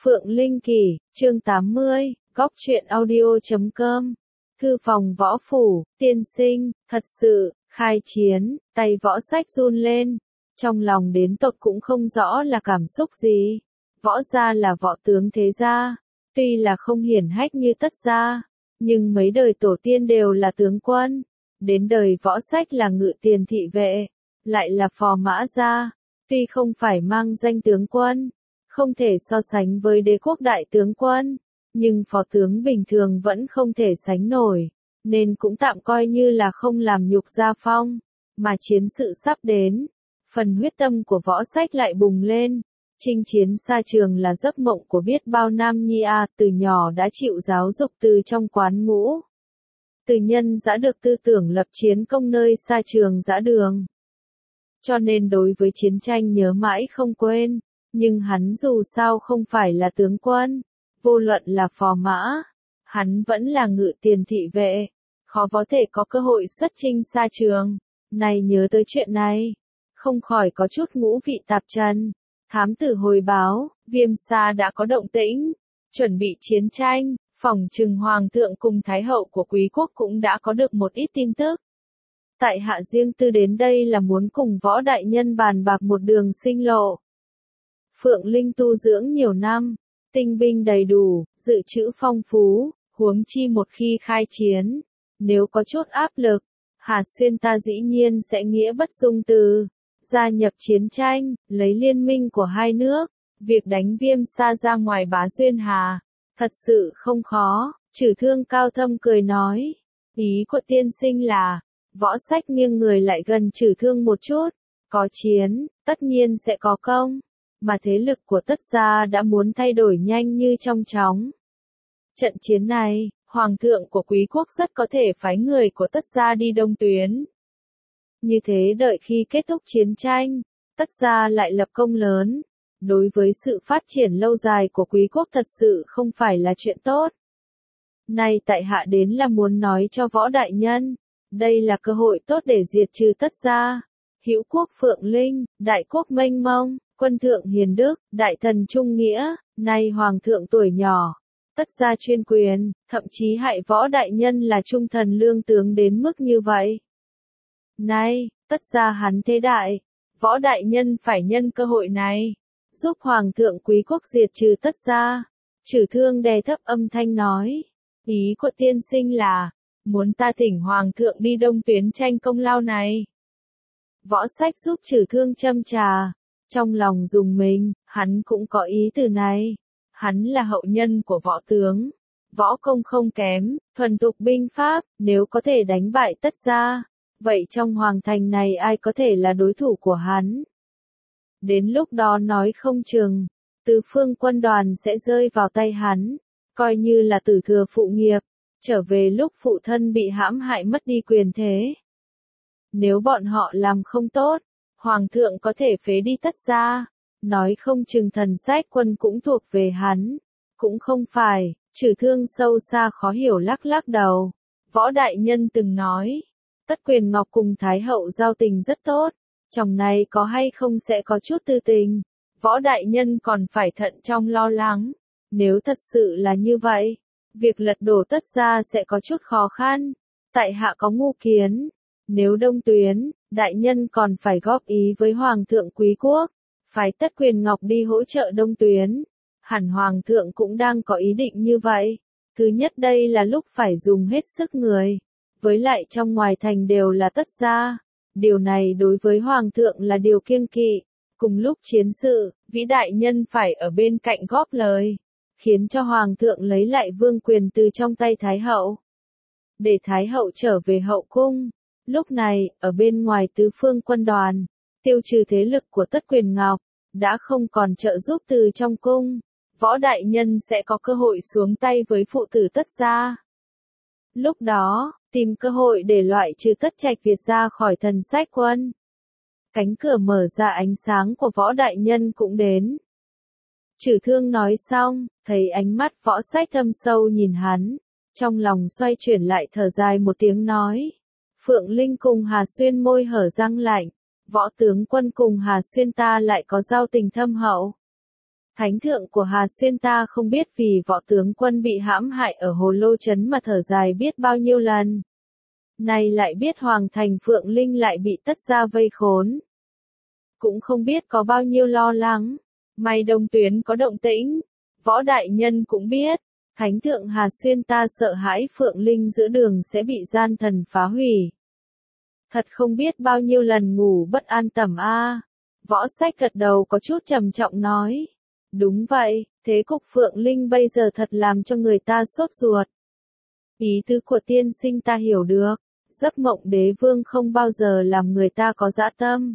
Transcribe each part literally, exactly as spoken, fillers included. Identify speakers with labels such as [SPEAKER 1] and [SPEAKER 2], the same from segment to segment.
[SPEAKER 1] Phượng Linh Kỳ, chương tám mươi, góc truyện audio chấm com. Thư phòng Võ Phủ, tiên sinh, thật sự, khai chiến, tay Võ Sách run lên. Trong lòng đến tột cũng không rõ là cảm xúc gì. Võ gia là võ tướng thế gia, tuy là không hiển hách như Tất gia, nhưng mấy đời tổ tiên đều là tướng quân. Đến đời Võ Sách là ngự tiền thị vệ, lại là phò mã gia, tuy không phải mang danh tướng quân, không thể so sánh với đế quốc đại tướng quân, nhưng phó tướng bình thường vẫn không thể sánh nổi, nên cũng tạm coi như là không làm nhục gia phong, mà chiến sự sắp đến, phần huyết tâm của Võ Sách lại bùng lên. Chinh chiến xa trường là giấc mộng của biết bao nam nhi a, từ nhỏ đã chịu giáo dục từ trong quán ngũ. Từ nhân đã được tư tưởng lập chiến công nơi xa trường dã đường. Cho nên đối với chiến tranh nhớ mãi không quên, nhưng hắn dù sao không phải là tướng quân, vô luận là phò mã, hắn vẫn là ngự tiền thị vệ, khó có thể có cơ hội xuất chinh xa trường. Này nhớ tới chuyện này, không khỏi có chút ngũ vị tạp trần. Thám tử hồi báo, Viêm Sa đã có động tĩnh, chuẩn bị chiến tranh, phỏng chừng hoàng thượng cùng thái hậu của quý quốc cũng đã có được một ít tin tức. Tại hạ riêng tư đến đây là muốn cùng Võ đại nhân bàn bạc một đường sinh lộ. Phượng Linh tu dưỡng nhiều năm, tinh binh đầy đủ, dự trữ phong phú, huống chi một khi khai chiến, nếu có chút áp lực, Hà Xuyên ta dĩ nhiên sẽ nghĩa bất dung từ, gia nhập chiến tranh, lấy liên minh của hai nước, việc đánh Viêm Sa ra ngoài Bá Duyên Hà, thật sự không khó. Trừ Thương cao thâm cười nói, ý của tiên sinh là, Võ Sách nghiêng người lại gần Trừ Thương một chút, có chiến, tất nhiên sẽ có công, mà thế lực của Tất gia đã muốn thay đổi nhanh như trong chóng. Trận chiến này, hoàng thượng của quý quốc rất có thể phái người của Tất gia đi đông tuyến. Như thế đợi khi kết thúc chiến tranh, Tất gia lại lập công lớn, đối với sự phát triển lâu dài của quý quốc thật sự không phải là chuyện tốt. Nay tại hạ đến là muốn nói cho Võ đại nhân, đây là cơ hội tốt để diệt trừ Tất gia. Hữu quốc Phượng Linh, đại quốc mênh mông, quân thượng hiền đức, đại thần trung nghĩa, nay hoàng thượng tuổi nhỏ, Tất gia chuyên quyền, thậm chí hại Võ đại nhân là trung thần lương tướng đến mức như vậy. Nay, Tất gia hắn thế đại, Võ đại nhân phải nhân cơ hội này, giúp hoàng thượng quý quốc diệt trừ Tất gia. Trừ Thương đè thấp âm thanh nói, ý của tiên sinh là, muốn ta thỉnh hoàng thượng đi đông tuyến tranh công lao này. Võ Sách giúp Trừ Thương châm trà, trong lòng dùng mình, hắn cũng có ý từ này. Hắn là hậu nhân của võ tướng, võ công không kém, thuần thục binh pháp, nếu có thể đánh bại Tất gia, vậy trong hoàng thành này ai có thể là đối thủ của hắn? Đến lúc đó nói không chừng, tứ phương quân đoàn sẽ rơi vào tay hắn, coi như là tử thừa phụ nghiệp, trở về lúc phụ thân bị hãm hại mất đi quyền thế. Nếu bọn họ làm không tốt, hoàng thượng có thể phế đi Tất gia, nói không chừng thần sách quân cũng thuộc về hắn. Cũng không phải. Trừ Thương sâu xa khó hiểu lắc lắc đầu. Võ đại nhân từng nói, Tất Quyền Ngọc cùng Thái hậu giao tình rất tốt, trong này có hay không sẽ có chút tư tình. Võ đại nhân còn phải thận trọng lo lắng, nếu thật sự là như vậy, việc lật đổ Tất gia sẽ có chút khó khăn. Tại hạ có ngu kiến, nếu đông tuyến, đại nhân còn phải góp ý với hoàng thượng quý quốc, phái Tất Quyền Ngọc đi hỗ trợ đông tuyến. Hẳn hoàng thượng cũng đang có ý định như vậy. Thứ nhất đây là lúc phải dùng hết sức người, với lại trong ngoài thành đều là Tất gia. Điều này đối với hoàng thượng là điều kiêng kỵ. Cùng lúc chiến sự, vĩ đại nhân phải ở bên cạnh góp lời, khiến cho hoàng thượng lấy lại vương quyền từ trong tay thái hậu, để thái hậu trở về hậu cung. Lúc này, ở bên ngoài tứ phương quân đoàn, tiêu trừ thế lực của Tất Quyền Ngọc, đã không còn trợ giúp từ trong cung. Võ đại nhân sẽ có cơ hội xuống tay với phụ tử Tất gia. Lúc đó, tìm cơ hội để loại trừ Tất Trạch Việt ra khỏi thần sách quân. Cánh cửa mở ra, ánh sáng của Võ đại nhân cũng đến. Trừ Thương nói xong, thấy ánh mắt Võ Sách thâm sâu nhìn hắn, trong lòng xoay chuyển lại thở dài một tiếng nói. Phượng Linh cùng Hà Xuyên môi hở răng lạnh, Võ tướng quân cùng Hà Xuyên ta lại có giao tình thâm hậu. Thánh thượng của Hà Xuyên ta không biết vì võ tướng quân bị hãm hại ở Hồ Lô Trấn mà thở dài biết bao nhiêu lần. Này lại biết Hoàng thành Phượng Linh lại bị Tất gia vây khốn. Cũng không biết có bao nhiêu lo lắng. May Đông Tuyến có động tĩnh. Võ đại nhân cũng biết. Thánh thượng Hà Xuyên ta sợ hãi Phượng Linh giữa đường sẽ bị gian thần phá hủy. Thật không biết bao nhiêu lần ngủ bất an tầm a. Võ Sách gật đầu có chút trầm trọng nói. Đúng vậy, thế cục Phượng Linh bây giờ thật làm cho người ta sốt ruột. Ý tứ của tiên sinh ta hiểu được. Giấc mộng đế vương không bao giờ làm người ta có dã tâm.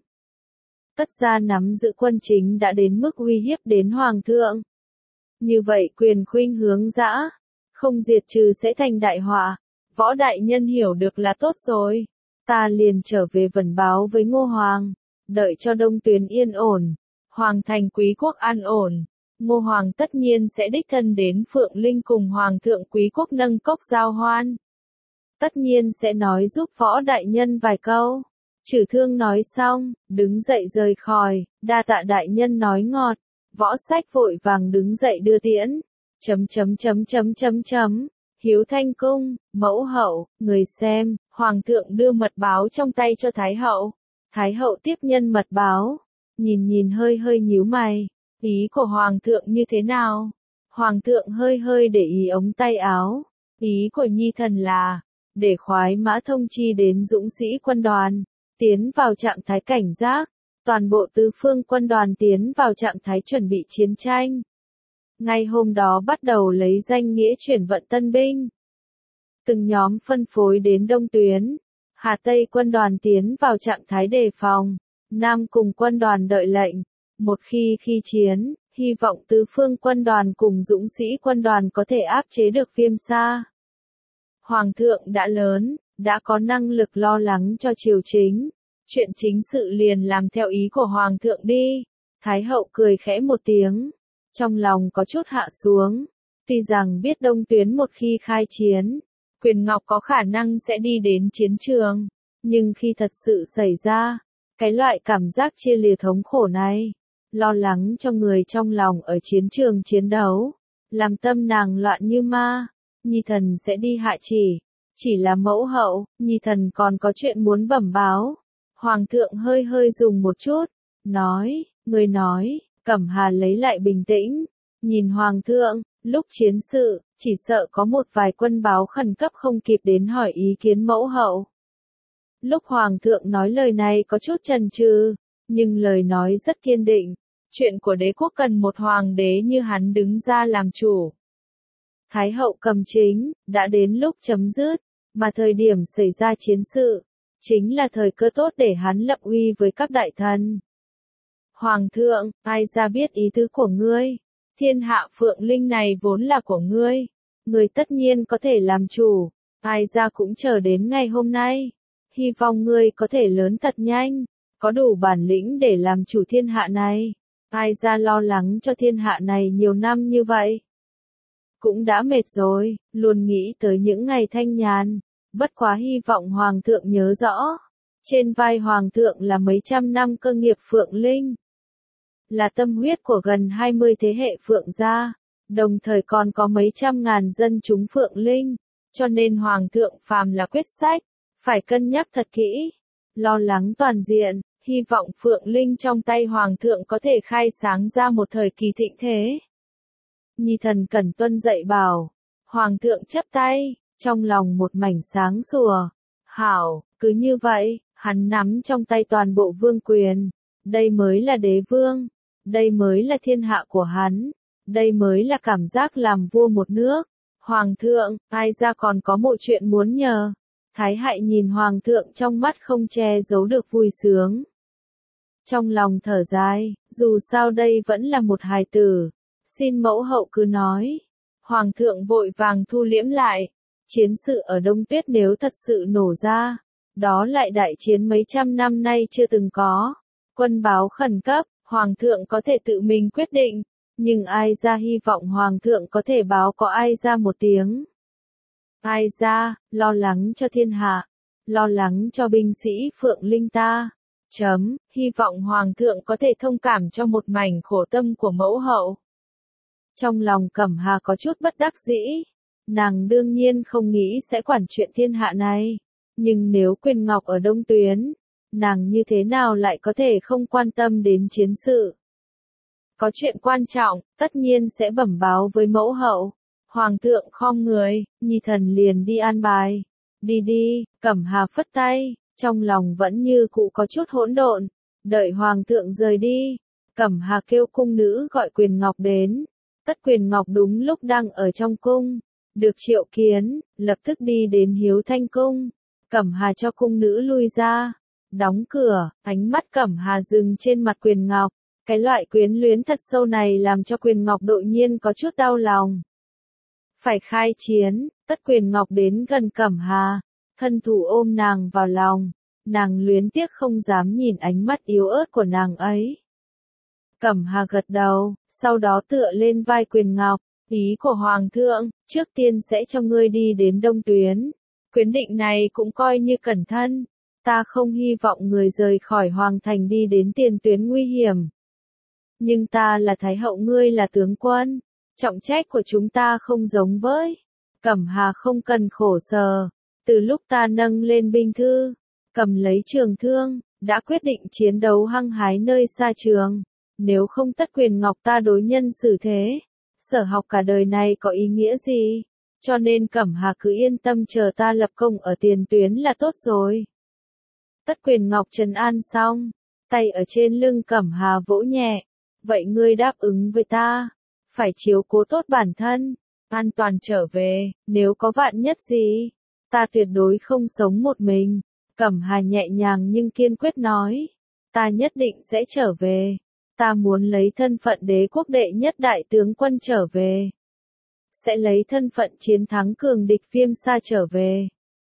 [SPEAKER 1] Tất gia nắm giữ quân chính đã đến mức uy hiếp đến hoàng thượng. Như vậy quyền khuynh hướng dã, không diệt trừ sẽ thành đại họa. Võ đại nhân hiểu được là tốt rồi. Ta liền trở về vẩn báo với Ngô Hoàng, đợi cho Đông Tuyến yên ổn, Hoàng thành quý quốc an ổn. Ngô Hoàng tất nhiên sẽ đích thân đến Phượng Linh cùng Hoàng thượng quý quốc nâng cốc giao hoan. Tất nhiên sẽ nói giúp võ đại nhân vài câu. Trừ Thương nói xong, đứng dậy rời khỏi, đa tạ đại nhân nói ngọt. Võ Sách vội vàng đứng dậy đưa tiễn. Chấm chấm chấm chấm chấm chấm. Hiếu Thanh cung, mẫu hậu, người xem, Hoàng thượng đưa mật báo trong tay cho Thái hậu. Thái hậu tiếp nhân mật báo. Nhìn nhìn hơi hơi nhíu mày. Ý của Hoàng thượng như thế nào? Hoàng thượng hơi hơi để ý ống tay áo. Ý của nhi thần là, để khoái mã thông chi đến dũng sĩ quân đoàn, tiến vào trạng thái cảnh giác, toàn bộ tứ phương quân đoàn tiến vào trạng thái chuẩn bị chiến tranh. Ngay hôm đó bắt đầu lấy danh nghĩa chuyển vận tân binh. Từng nhóm phân phối đến Đông Tuyến, Hà Tây quân đoàn tiến vào trạng thái đề phòng, Nam cùng quân đoàn đợi lệnh. Một khi khi chiến, hy vọng tứ phương quân đoàn cùng dũng sĩ quân đoàn có thể áp chế được Viêm Sa. Hoàng thượng đã lớn, đã có năng lực lo lắng cho triều chính. Chuyện chính sự liền làm theo ý của Hoàng thượng đi. Thái hậu cười khẽ một tiếng. Trong lòng có chút hạ xuống. Tuy rằng biết Đông Tuyến một khi khai chiến, Quyền Ngọc có khả năng sẽ đi đến chiến trường. Nhưng khi thật sự xảy ra, cái loại cảm giác chia lìa thống khổ này, lo lắng cho người trong lòng ở chiến trường chiến đấu, làm tâm nàng loạn như ma. Nhi thần sẽ đi hạ chỉ. Chỉ là mẫu hậu, nhi thần còn có chuyện muốn bẩm báo. Hoàng thượng hơi hơi dùng một chút. Nói, người nói, Cẩm Hà lấy lại bình tĩnh. Nhìn Hoàng thượng, lúc chiến sự, chỉ sợ có một vài quân báo khẩn cấp không kịp đến hỏi ý kiến mẫu hậu. Lúc Hoàng thượng nói lời này có chút chần chừ, nhưng lời nói rất kiên định. Chuyện của đế quốc cần một hoàng đế như hắn đứng ra làm chủ. Thái hậu cầm chính, đã đến lúc chấm dứt, mà thời điểm xảy ra chiến sự, chính là thời cơ tốt để hắn lập uy với các đại thần. Hoàng thượng, ai ra biết ý tứ của ngươi? Thiên hạ Phượng Linh này vốn là của ngươi. Ngươi tất nhiên có thể làm chủ. Ai ra cũng chờ đến ngày hôm nay. Hy vọng ngươi có thể lớn thật nhanh, có đủ bản lĩnh để làm chủ thiên hạ này. Ai ra lo lắng cho thiên hạ này nhiều năm như vậy. Cũng đã mệt rồi, luôn nghĩ tới những ngày thanh nhàn. Bất quá hy vọng Hoàng thượng nhớ rõ. Trên vai Hoàng thượng là mấy trăm năm cơ nghiệp Phượng Linh. Là tâm huyết của gần hai mươi thế hệ Phượng gia. Đồng thời còn có mấy trăm ngàn dân chúng Phượng Linh. Cho nên Hoàng thượng phàm là quyết sách, phải cân nhắc thật kỹ. Lo lắng toàn diện, hy vọng Phượng Linh trong tay Hoàng thượng có thể khai sáng ra một thời kỳ thịnh thế. Nhi thần cần tuân dạy bảo. Hoàng thượng chấp tay, trong lòng một mảnh sáng sủa. Hảo, cứ như vậy, hắn nắm trong tay toàn bộ vương quyền. Đây mới là đế vương. Đây mới là thiên hạ của hắn. Đây mới là cảm giác làm vua một nước. Hoàng thượng, ai ra còn có một chuyện muốn nhờ. Thái hại nhìn Hoàng thượng trong mắt không che giấu được vui sướng. Trong lòng thở dài, dù sao đây vẫn là một hài tử. Xin mẫu hậu cứ nói. Hoàng thượng vội vàng thu liễm lại. Chiến sự ở Đông Tuyết nếu thật sự nổ ra, đó lại đại chiến mấy trăm năm nay chưa từng có. Quân báo khẩn cấp, Hoàng thượng có thể tự mình quyết định, nhưng ai ra hy vọng Hoàng thượng có thể báo có ai ra một tiếng. Ai ra, lo lắng cho thiên hạ, lo lắng cho binh sĩ Phượng Linh ta. Chấm, hy vọng Hoàng thượng có thể thông cảm cho một mảnh khổ tâm của mẫu hậu. Trong lòng Cẩm Hà có chút bất đắc dĩ. Nàng đương nhiên không nghĩ sẽ quản chuyện thiên hạ này. Nhưng nếu Quyền Ngọc ở Đông Tuyến, nàng như thế nào lại có thể không quan tâm đến chiến sự. Có chuyện quan trọng, tất nhiên sẽ bẩm báo với mẫu hậu. Hoàng thượng khom người, nhi thần liền đi an bài. Đi đi, Cẩm Hà phất tay, trong lòng vẫn như cũ có chút hỗn độn. Đợi Hoàng thượng rời đi, Cẩm Hà kêu cung nữ gọi Quyền Ngọc đến. Tất Quyền Ngọc đúng lúc đang ở trong cung. Được triệu kiến, lập tức đi đến Hiếu Thanh cung. Cẩm Hà cho cung nữ lui ra. Đóng cửa, ánh mắt Cẩm Hà dừng trên mặt Quyền Ngọc. Cái loại quyến luyến thật sâu này làm cho Quyền Ngọc đột nhiên có chút đau lòng. Phải khai chiến, Tất Quyền Ngọc đến gần Cẩm Hà, thân thủ ôm nàng vào lòng, nàng luyến tiếc không dám nhìn ánh mắt yếu ớt của nàng ấy. Cẩm Hà gật đầu, sau đó tựa lên vai Quyền Ngọc, ý của Hoàng thượng, trước tiên sẽ cho ngươi đi đến Đông Tuyến. Quyết định này cũng coi như cẩn thân, ta không hy vọng người rời khỏi Hoàng thành đi đến tiền tuyến nguy hiểm. Nhưng ta là Thái hậu, ngươi là tướng quân, trọng trách của chúng ta không giống với. Cẩm Hà không cần khổ sở, từ lúc ta nâng lên binh thư, cầm lấy trường thương, đã quyết định chiến đấu hăng hái nơi xa trường. Nếu không Tất Quyền Ngọc ta đối nhân xử thế, sở học cả đời này có ý nghĩa gì? Cho nên Cẩm Hà cứ yên tâm chờ ta lập công ở tiền tuyến là tốt rồi. Tất Quyền Ngọc trấn an xong, tay ở trên lưng Cẩm Hà vỗ nhẹ. Vậy ngươi đáp ứng với ta, phải chiếu cố tốt bản thân, an toàn trở về, nếu có vạn nhất gì, ta tuyệt đối không sống một mình. Cẩm Hà nhẹ nhàng nhưng kiên quyết nói, ta nhất định sẽ trở về, ta muốn lấy thân phận đế quốc đệ nhất đại tướng quân trở về. Sẽ lấy thân phận chiến thắng cường địch Viêm Sa trở về.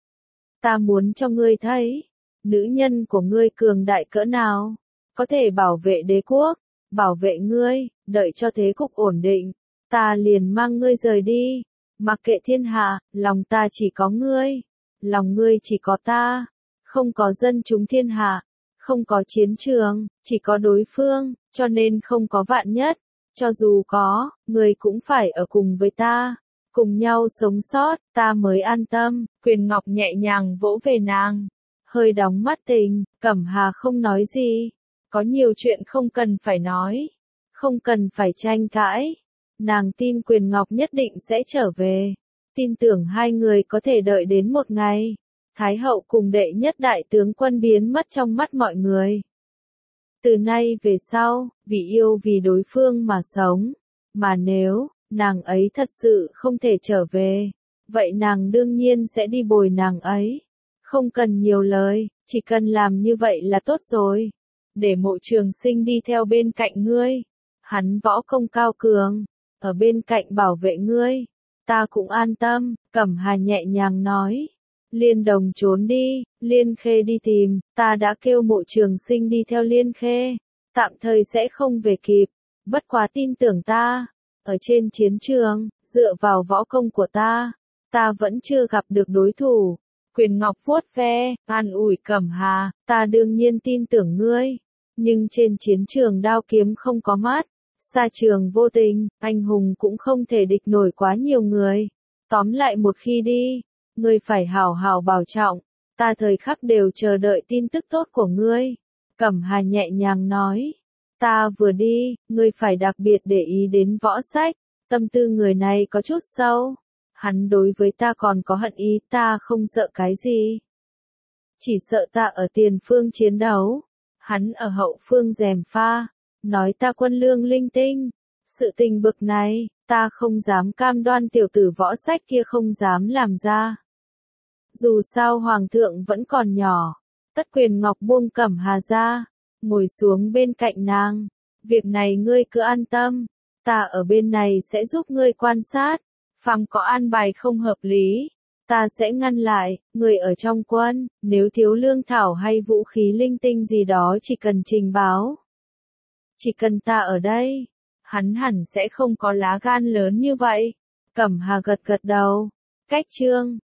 [SPEAKER 1] Ta muốn cho ngươi thấy, nữ nhân của ngươi cường đại cỡ nào, có thể bảo vệ đế quốc, bảo vệ ngươi, đợi cho thế cục ổn định, ta liền mang ngươi rời đi, mặc kệ thiên hạ, lòng ta chỉ có ngươi, lòng ngươi chỉ có ta, không có dân chúng thiên hạ, không có chiến trường, chỉ có đối phương, cho nên không có vạn nhất, cho dù có, ngươi cũng phải ở cùng với ta, cùng nhau sống sót, ta mới an tâm. Quyền Ngọc nhẹ nhàng vỗ về nàng, hơi đóng mắt tình, Cẩm Hà không nói gì. Có nhiều chuyện không cần phải nói, không cần phải tranh cãi. Nàng tin Quyền Ngọc nhất định sẽ trở về, tin tưởng hai người có thể đợi đến một ngày, Thái hậu cùng đệ nhất đại tướng quân biến mất trong mắt mọi người. Từ nay về sau, vì yêu vì đối phương mà sống, mà nếu, nàng ấy thật sự không thể trở về, vậy nàng đương nhiên sẽ đi bồi nàng ấy. Không cần nhiều lời, chỉ cần làm như vậy là tốt rồi. Để Mộ Trường Sinh đi theo bên cạnh ngươi, hắn võ công cao cường, ở bên cạnh bảo vệ ngươi, ta cũng an tâm. Cẩm Hà nhẹ nhàng nói, Liên Đồng trốn đi, Liên Khê đi tìm, ta đã kêu Mộ Trường Sinh đi theo Liên Khê, tạm thời sẽ không về kịp, bất quá tin tưởng ta, ở trên chiến trường, dựa vào võ công của ta, ta vẫn chưa gặp được đối thủ. Quyền Ngọc vuốt ve, an ủi Cẩm Hà, ta đương nhiên tin tưởng ngươi, nhưng trên chiến trường đao kiếm không có mắt, xa trường vô tình, anh hùng cũng không thể địch nổi quá nhiều người. Tóm lại một khi đi, ngươi phải hảo hảo bảo trọng, ta thời khắc đều chờ đợi tin tức tốt của ngươi. Cẩm Hà nhẹ nhàng nói, ta vừa đi, ngươi phải đặc biệt để ý đến Võ Sách, tâm tư người này có chút sâu. Hắn đối với ta còn có hận ý, ta không sợ cái gì. Chỉ sợ ta ở tiền phương chiến đấu, hắn ở hậu phương gièm pha, nói ta quân lương linh tinh. Sự tình bực này, ta không dám cam đoan tiểu tử Võ Sách kia không dám làm ra. Dù sao Hoàng thượng vẫn còn nhỏ, Tất Quyền Ngọc buông Cẩm Hà ra, ngồi xuống bên cạnh nàng. Việc này ngươi cứ an tâm, ta ở bên này sẽ giúp ngươi quan sát. Phàm có an bài không hợp lý, ta sẽ ngăn lại. Người ở trong quân, nếu thiếu lương thảo hay vũ khí linh tinh gì đó chỉ cần trình báo. Chỉ cần ta ở đây, hắn hẳn sẽ không có lá gan lớn như vậy. Cẩm Hà gật gật đầu. Cách chương